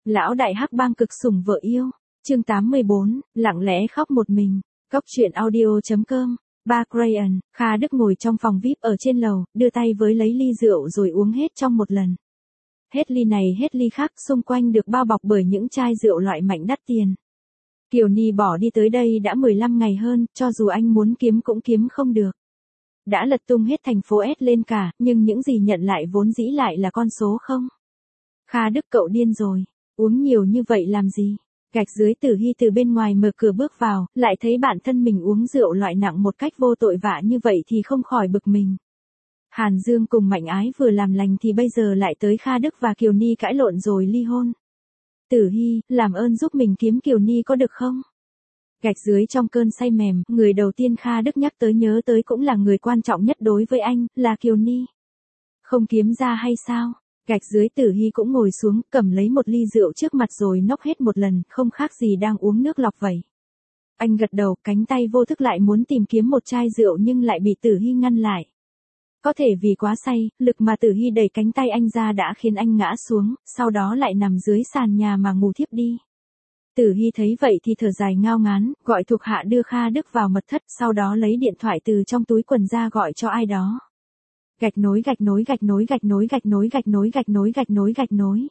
Lão đại hắc bang cực sủng vợ yêu. Chương 84, lặng lẽ khóc một mình. Cốc truyện audio.com. Ba Crayon, Kha Đức ngồi trong phòng VIP ở trên lầu, đưa tay với lấy ly rượu rồi uống hết trong một lần. Hết ly này hết ly khác, xung quanh được bao bọc bởi những chai rượu loại mạnh đắt tiền. Kiều Ni bỏ đi tới đây đã 15 ngày hơn, cho dù anh muốn kiếm cũng kiếm không được. Đã lật tung hết thành phố S lên cả, nhưng những gì nhận lại vốn dĩ lại là con số không. Kha Đức cậu điên rồi, uống nhiều như vậy làm gì? Gạch dưới Tử Hy từ bên ngoài mở cửa bước vào, lại thấy bản thân mình uống rượu loại nặng một cách vô tội vạ như vậy thì không khỏi bực mình. Hàn Dương cùng Mạnh Ái vừa làm lành thì bây giờ lại tới Kha Đức và Kiều Ni cãi lộn rồi ly hôn. Tử Hy, làm ơn giúp mình kiếm Kiều Ni có được không? Gạch dưới trong cơn say mềm, người đầu tiên Kha Đức nhắc tới nhớ tới cũng là người quan trọng nhất đối với anh, là Kiều Ni. Không kiếm ra hay sao? Gạch dưới Tử Hy cũng ngồi xuống, cầm lấy một ly rượu trước mặt rồi nốc hết một lần, không khác gì đang uống nước lọc vậy. Anh gật đầu, cánh tay vô thức lại muốn tìm kiếm một chai rượu nhưng lại bị Tử Hy ngăn lại. Có thể vì quá say, lực mà Tử Hy đẩy cánh tay anh ra đã khiến anh ngã xuống, sau đó lại nằm dưới sàn nhà mà ngủ thiếp đi. Tử Hy thấy vậy thì thở dài ngao ngán, gọi thuộc hạ đưa Kha Đức vào mật thất, sau đó lấy điện thoại từ trong túi quần ra gọi cho ai đó. Gạch nối gạch nối gạch nối gạch nối gạch nối gạch nối gạch nối gạch nối gạch nối.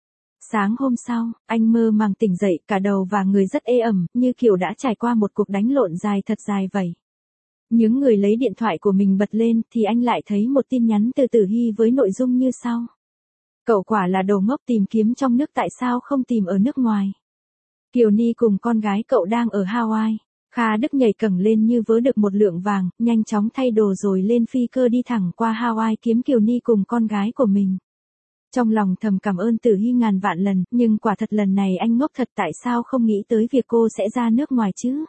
Sáng hôm sau, anh mơ màng tỉnh dậy, cả đầu và người rất ê ẩm, như kiểu đã trải qua một cuộc đánh lộn dài thật dài vậy. Những người lấy điện thoại của mình bật lên thì anh lại thấy một tin nhắn từ Tử Hy với nội dung như sau. Cậu quả là đồ ngốc, tìm kiếm trong nước tại sao không tìm ở nước ngoài. Kiều Ni cùng con gái cậu đang ở Hawaii. Kha Đức nhảy cẳng lên như vớ được một lượng vàng, nhanh chóng thay đồ rồi lên phi cơ đi thẳng qua Hawaii kiếm Kiều Ni cùng con gái của mình. Trong lòng thầm cảm ơn Tử Hy ngàn vạn lần, nhưng quả thật lần này anh ngốc thật, tại sao không nghĩ tới việc cô sẽ ra nước ngoài chứ?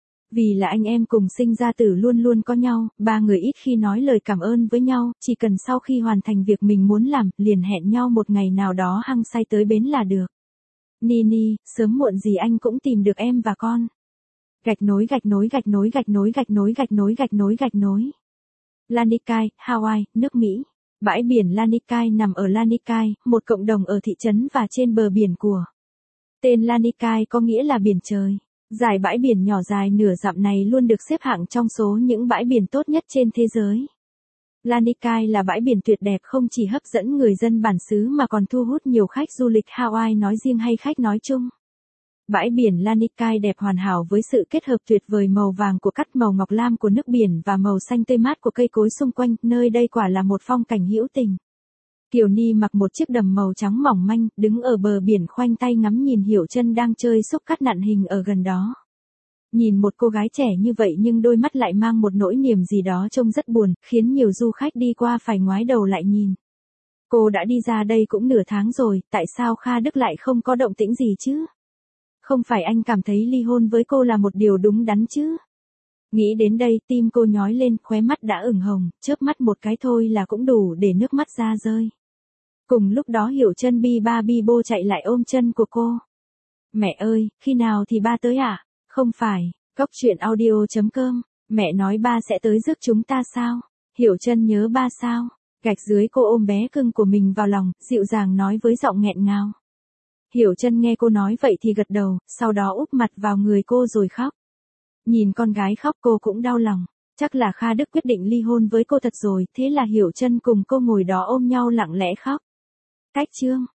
Vì là anh em cùng sinh ra tử luôn luôn có nhau, ba người ít khi nói lời cảm ơn với nhau, chỉ cần sau khi hoàn thành việc mình muốn làm, liền hẹn nhau một ngày nào đó hăng say tới bến là được. Nini, sớm muộn gì anh cũng tìm được em và con. Gạch nối gạch nối gạch nối gạch nối gạch nối gạch nối gạch nối gạch nối. Lanikai, Hawaii, nước Mỹ. Bãi biển Lanikai nằm ở Lanikai, một cộng đồng ở thị trấn và trên bờ biển của. Tên Lanikai có nghĩa là biển trời. Dải bãi biển nhỏ dài nửa dặm này luôn được xếp hạng trong số những bãi biển tốt nhất trên thế giới. Lanikai là bãi biển tuyệt đẹp, không chỉ hấp dẫn người dân bản xứ mà còn thu hút nhiều khách du lịch Hawaii nói riêng hay khách nói chung. Bãi biển Lanikai đẹp hoàn hảo với sự kết hợp tuyệt vời màu vàng của cát, màu ngọc lam của nước biển và màu xanh tươi mát của cây cối xung quanh, nơi đây quả là một phong cảnh hữu tình. Kiều Ni mặc một chiếc đầm màu trắng mỏng manh, đứng ở bờ biển khoanh tay ngắm nhìn Hiểu Chân đang chơi xúc cát nặn hình ở gần đó. Nhìn một cô gái trẻ như vậy nhưng đôi mắt lại mang một nỗi niềm gì đó trông rất buồn, khiến nhiều du khách đi qua phải ngoái đầu lại nhìn. Cô đã đi ra đây cũng nửa tháng rồi, tại sao Kha Đức lại không có động tĩnh gì chứ? Không phải anh cảm thấy ly hôn với cô là một điều đúng đắn chứ? Nghĩ đến đây, tim cô nhói lên, khóe mắt đã ửng hồng, chớp mắt một cái thôi là cũng đủ để nước mắt ra rơi. Cùng lúc đó Hiểu Chân bi ba bi bô chạy lại ôm chân của cô. Mẹ ơi, khi nào thì ba tới à? Không phải, cốc truyện audio.com, mẹ nói ba sẽ tới rước chúng ta sao? Hiểu Chân nhớ ba sao? Gạch dưới cô ôm bé cưng của mình vào lòng, dịu dàng nói với giọng nghẹn ngào. Hiểu Chân nghe cô nói vậy thì gật đầu, sau đó úp mặt vào người cô rồi khóc. Nhìn con gái khóc cô cũng đau lòng, chắc là Kha Đức quyết định ly hôn với cô thật rồi, thế là Hiểu Chân cùng cô ngồi đó ôm nhau lặng lẽ khóc. Cách chương